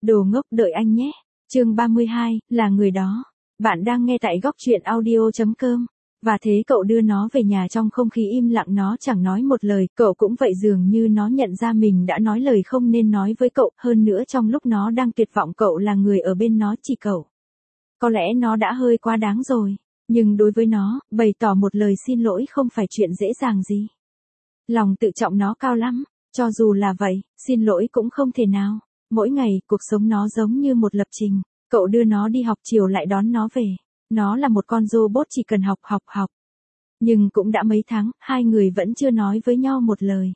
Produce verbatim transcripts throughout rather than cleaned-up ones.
Đồ ngốc đợi anh nhé. Chương ba mươi hai, là người đó. Bạn đang nghe tại góc truyện audio.com. Và thế cậu đưa nó về nhà trong không khí im lặng, nó chẳng nói một lời, cậu cũng vậy, dường như nó nhận ra mình đã nói lời không nên nói với cậu, hơn nữa trong lúc nó đang tuyệt vọng cậu là người ở bên nó chỉ cậu. Có lẽ nó đã hơi quá đáng rồi, nhưng đối với nó, bày tỏ một lời xin lỗi không phải chuyện dễ dàng gì. Lòng tự trọng nó cao lắm, cho dù là vậy, xin lỗi cũng không thể nào. Mỗi ngày, cuộc sống nó giống như một lập trình, cậu đưa nó đi học chiều lại đón nó về. Nó là một con robot chỉ cần học học học. Nhưng cũng đã mấy tháng, hai người vẫn chưa nói với nhau một lời.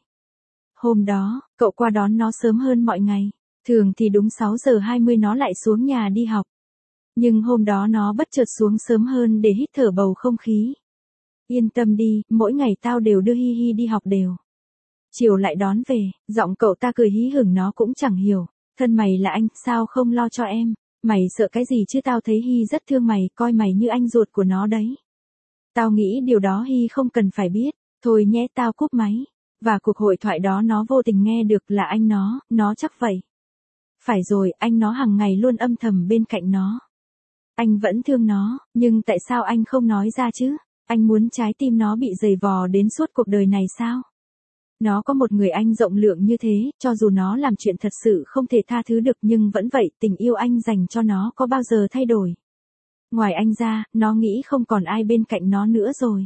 Hôm đó, cậu qua đón nó sớm hơn mọi ngày. Thường thì đúng sáu giờ hai mươi nó lại xuống nhà đi học. Nhưng hôm đó nó bất chợt xuống sớm hơn để hít thở bầu không khí. Yên tâm đi, mỗi ngày tao đều đưa Hi Hi đi học đều. Chiều lại đón về, giọng cậu ta cười hí hửng, nó cũng chẳng hiểu. Thân mày là anh, sao không lo cho em? Mày sợ cái gì chứ, tao thấy Hi rất thương mày, coi mày như anh ruột của nó đấy. Tao nghĩ điều đó Hi không cần phải biết, thôi nhé, tao cúp máy. Và cuộc hội thoại đó nó vô tình nghe được là anh nó, nó chắc vậy. Phải rồi, anh nó hàng ngày luôn âm thầm bên cạnh nó. Anh vẫn thương nó, nhưng tại sao anh không nói ra chứ? Anh muốn trái tim nó bị giày vò đến suốt cuộc đời này sao? Nó có một người anh rộng lượng như thế, cho dù nó làm chuyện thật sự không thể tha thứ được nhưng vẫn vậy, tình yêu anh dành cho nó có bao giờ thay đổi. Ngoài anh ra, nó nghĩ không còn ai bên cạnh nó nữa rồi.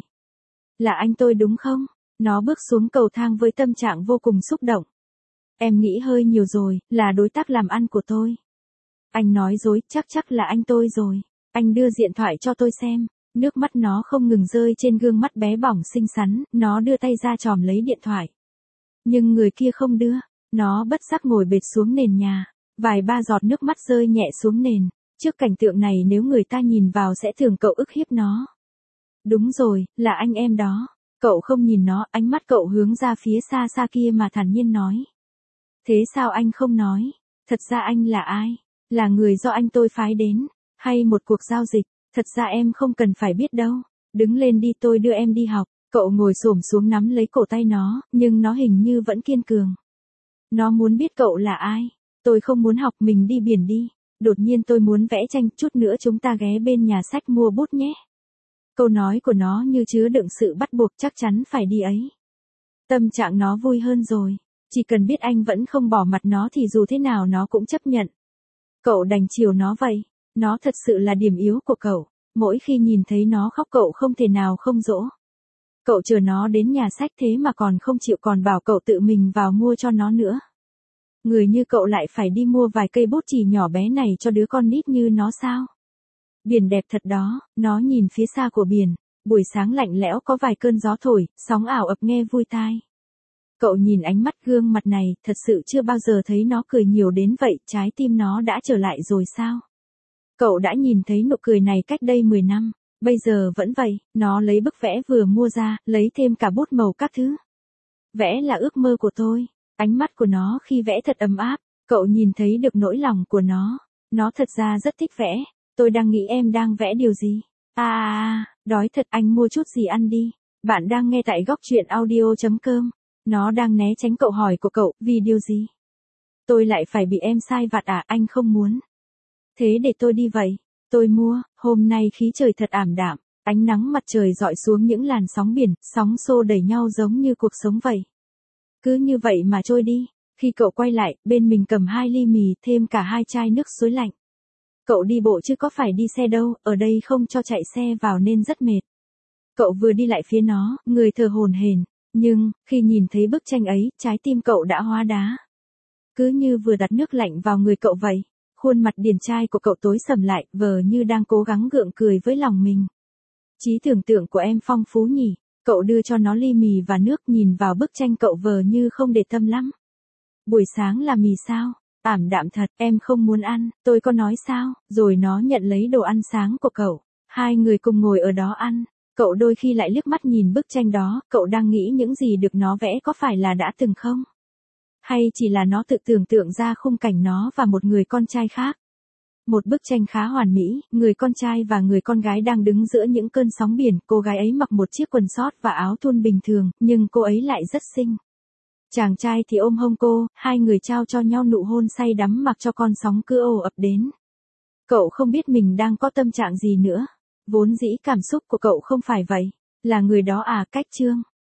Là anh tôi đúng không? Nó bước xuống cầu thang với tâm trạng vô cùng xúc động. Em nghĩ hơi nhiều rồi, là đối tác làm ăn của tôi. Anh nói dối, chắc chắc là anh tôi rồi. Anh đưa điện thoại cho tôi xem. Nước mắt nó không ngừng rơi trên gương mắt bé bỏng xinh xắn, nó đưa tay ra chòm lấy điện thoại. Nhưng người kia không đưa, nó bất giác ngồi bệt xuống nền nhà, vài ba giọt nước mắt rơi nhẹ xuống nền. Trước cảnh tượng này nếu người ta nhìn vào sẽ tưởng cậu ức hiếp nó. Đúng rồi, là anh em đó. Cậu không nhìn nó, ánh mắt cậu hướng ra phía xa xa kia mà thản nhiên nói. Thế sao anh không nói? Thật ra anh là ai? Là người do anh tôi phái đến, hay một cuộc giao dịch? Thật ra em không cần phải biết đâu. Đứng lên đi, tôi đưa em đi học. Cậu ngồi xổm xuống nắm lấy cổ tay nó, nhưng nó hình như vẫn kiên cường. Nó muốn biết cậu là ai. Tôi không muốn học, mình đi biển đi. Đột nhiên tôi muốn vẽ tranh, chút nữa chúng ta ghé bên nhà sách mua bút nhé. Câu nói của nó như chứa đựng sự bắt buộc, chắc chắn phải đi ấy. Tâm trạng nó vui hơn rồi. Chỉ cần biết anh vẫn không bỏ mặt nó thì dù thế nào nó cũng chấp nhận. Cậu đành chiều nó vậy. Nó thật sự là điểm yếu của cậu. Mỗi khi nhìn thấy nó khóc cậu không thể nào không dỗ. Cậu chờ nó đến nhà sách thế mà còn không chịu, còn bảo cậu tự mình vào mua cho nó nữa. Người như cậu lại phải đi mua vài cây bút chì nhỏ bé này cho đứa con nít như nó sao? Biển đẹp thật đó, nó nhìn phía xa của biển, buổi sáng lạnh lẽo có vài cơn gió thổi, sóng ảo ập nghe vui tai. Cậu nhìn ánh mắt gương mặt này, thật sự chưa bao giờ thấy nó cười nhiều đến vậy, trái tim nó đã trở lại rồi sao? Cậu đã nhìn thấy nụ cười này cách đây mười năm, bây giờ vẫn vậy, nó lấy bức vẽ vừa mua ra, lấy thêm cả bút màu các thứ. Vẽ là ước mơ của tôi, ánh mắt của nó khi vẽ thật ấm áp, cậu nhìn thấy được nỗi lòng của nó, nó thật ra rất thích vẽ, tôi đang nghĩ em đang vẽ điều gì. À, à, à, đói thật, anh mua chút gì ăn đi. Bạn đang nghe tại góc truyện audio.com, nó đang né tránh cậu hỏi của cậu, vì điều gì? Tôi lại phải bị em sai vặt à, anh không muốn. Thế để tôi đi vậy, tôi mua. Hôm nay khí trời thật ảm đạm, ánh nắng mặt trời rọi xuống những làn sóng biển, sóng xô đẩy nhau giống như cuộc sống vậy. Cứ như vậy mà trôi đi, khi cậu quay lại, bên mình cầm hai ly mì, thêm cả hai chai nước suối lạnh. Cậu đi bộ chứ có phải đi xe đâu, ở đây không cho chạy xe vào nên rất mệt. Cậu vừa đi lại phía nó, người thở hổn hển, nhưng, khi nhìn thấy bức tranh ấy, trái tim cậu đã hóa đá. Cứ như vừa đặt nước lạnh vào người cậu vậy. Khuôn mặt điển trai của cậu tối sầm lại, vờ như đang cố gắng gượng cười với lòng mình. Trí tưởng tượng của em phong phú nhỉ. Cậu đưa cho nó ly mì và nước, nhìn vào bức tranh cậu vờ như không để tâm lắm. Buổi sáng là mì sao? Ảm đạm thật, em không muốn ăn, tôi có nói sao? Rồi nó nhận lấy đồ ăn sáng của cậu. Hai người cùng ngồi ở đó ăn. Cậu đôi khi lại liếc mắt nhìn bức tranh đó, cậu đang nghĩ những gì được nó vẽ có phải là đã từng không? Hay chỉ là nó tự tưởng tượng ra khung cảnh nó và một người con trai khác. Một bức tranh khá hoàn mỹ, người con trai và người con gái đang đứng giữa những cơn sóng biển, cô gái ấy mặc một chiếc quần sót và áo thun bình thường, nhưng cô ấy lại rất xinh. Chàng trai thì ôm hông cô, hai người trao cho nhau nụ hôn say đắm mặc cho con sóng cứ ồ ập đến. Cậu không biết mình đang có tâm trạng gì nữa. Vốn dĩ cảm xúc của cậu không phải vậy. Là người đó à, Cách Trương.